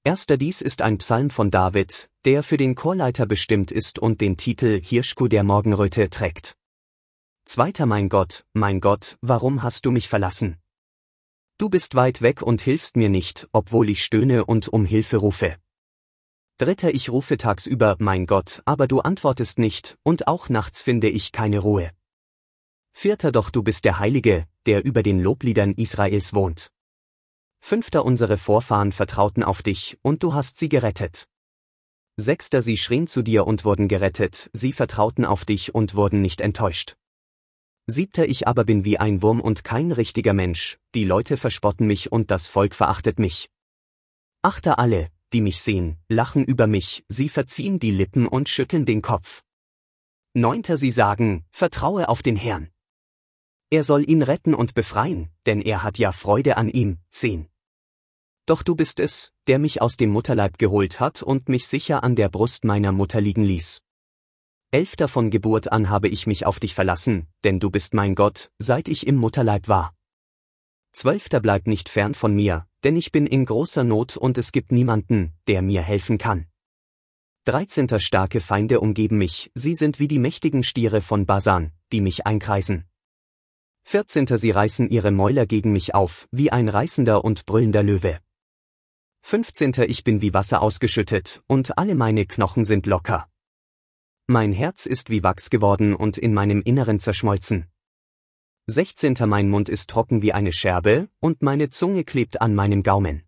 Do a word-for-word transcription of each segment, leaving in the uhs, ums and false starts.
Erster Dies ist ein Psalm von David, der für den Chorleiter bestimmt ist und den Titel Hirschkuh der Morgenröte trägt. Zweiter Mein Gott, mein Gott, warum hast du mich verlassen? Du bist weit weg und hilfst mir nicht, obwohl ich stöhne und um Hilfe rufe. Dritter Ich rufe tagsüber, mein Gott, aber du antwortest nicht, und auch nachts finde ich keine Ruhe. Vierter Doch du bist der Heilige, der über den Lobliedern Israels wohnt. Fünfter Unsere Vorfahren vertrauten auf dich, und du hast sie gerettet. Sechster Sie schrien zu dir und wurden gerettet, sie vertrauten auf dich und wurden nicht enttäuscht. Siebter Ich aber bin wie ein Wurm und kein richtiger Mensch, die Leute verspotten mich und das Volk verachtet mich. Achter Alle, die mich sehen, lachen über mich, sie verziehen die Lippen und schütteln den Kopf. Neunter Sie sagen, vertraue auf den Herrn. Er soll ihn retten und befreien, denn er hat ja Freude an ihm. Zehn. Doch du bist es, der mich aus dem Mutterleib geholt hat und mich sicher an der Brust meiner Mutter liegen ließ. Elfter Von Geburt an habe ich mich auf dich verlassen, denn du bist mein Gott, seit ich im Mutterleib war. Zwölfter Bleib nicht fern von mir, denn ich bin in großer Not und es gibt niemanden, der mir helfen kann. Dreizehnter Starke Feinde umgeben mich, sie sind wie die mächtigen Stiere von Basan, die mich einkreisen. Vierzehnter Sie reißen ihre Mäuler gegen mich auf, wie ein reißender und brüllender Löwe. Fünfzehnter Ich bin wie Wasser ausgeschüttet, und alle meine Knochen sind locker. Mein Herz ist wie Wachs geworden und in meinem Inneren zerschmolzen. Sechzehnter Mein Mund ist trocken wie eine Scherbe, und meine Zunge klebt an meinem Gaumen.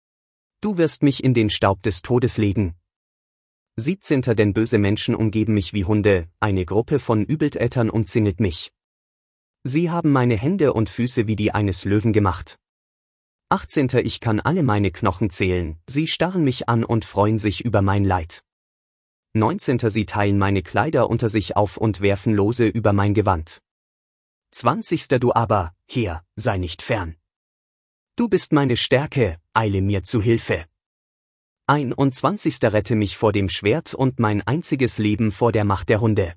Du wirst mich in den Staub des Todes legen. Siebzehnter Denn böse Menschen umgeben mich wie Hunde, eine Gruppe von Übeltätern umzingelt mich. Sie haben meine Hände und Füße wie die eines Löwen gemacht. Achtzehnter Ich kann alle meine Knochen zählen, sie starren mich an und freuen sich über mein Leid. Neunzehnter Sie teilen meine Kleider unter sich auf und werfen Lose über mein Gewand. Zwanzigster Du aber, Herr, sei nicht fern. Du bist meine Stärke, eile mir zu Hilfe. Einundzwanzigster Rette mich vor dem Schwert und mein einziges Leben vor der Macht der Hunde.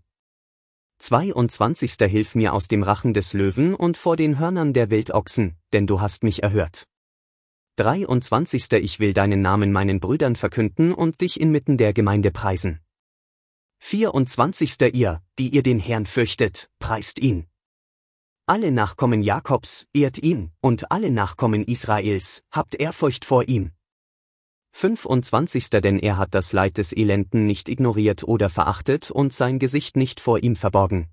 Zweiundzwanzigster Hilf mir aus dem Rachen des Löwen und vor den Hörnern der Wildochsen, denn du hast mich erhört. Dreiundzwanzigster Ich will deinen Namen meinen Brüdern verkünden und dich inmitten der Gemeinde preisen. Vierundzwanzigster Ihr, die ihr den Herrn fürchtet, preist ihn. Alle Nachkommen Jakobs, ehrt ihn, und alle Nachkommen Israels, habt Ehrfurcht vor ihm. Fünfundzwanzigster Denn er hat das Leid des Elenden nicht ignoriert oder verachtet und sein Gesicht nicht vor ihm verborgen.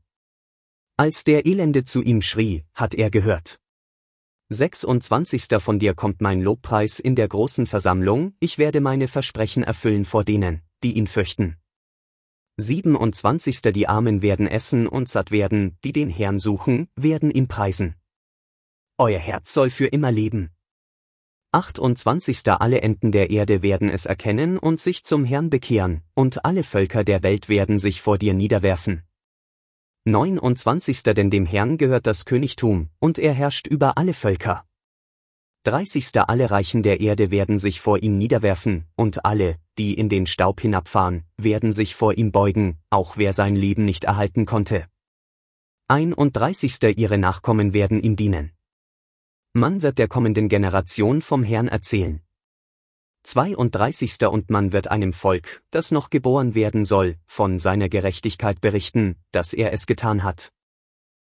Als der Elende zu ihm schrie, hat er gehört. Sechsundzwanzigster Von dir kommt mein Lobpreis in der großen Versammlung, ich werde meine Versprechen erfüllen vor denen, die ihn fürchten. Siebenundzwanzigster Die Armen werden essen und satt werden, die den Herrn suchen, werden ihn preisen. Euer Herz soll für immer leben. Achtundzwanzigster Alle Enden der Erde werden es erkennen und sich zum Herrn bekehren, und alle Völker der Welt werden sich vor dir niederwerfen. Neunundzwanzigster Denn dem Herrn gehört das Königtum, und er herrscht über alle Völker. Dreißigster Alle Reichen der Erde werden sich vor ihm niederwerfen, und alle, die in den Staub hinabfahren, werden sich vor ihm beugen, auch wer sein Leben nicht erhalten konnte. Einunddreißigster Ihre Nachkommen werden ihm dienen. Man wird der kommenden Generation vom Herrn erzählen. Zweiunddreißigster Und man wird einem Volk, das noch geboren werden soll, von seiner Gerechtigkeit berichten, dass er es getan hat.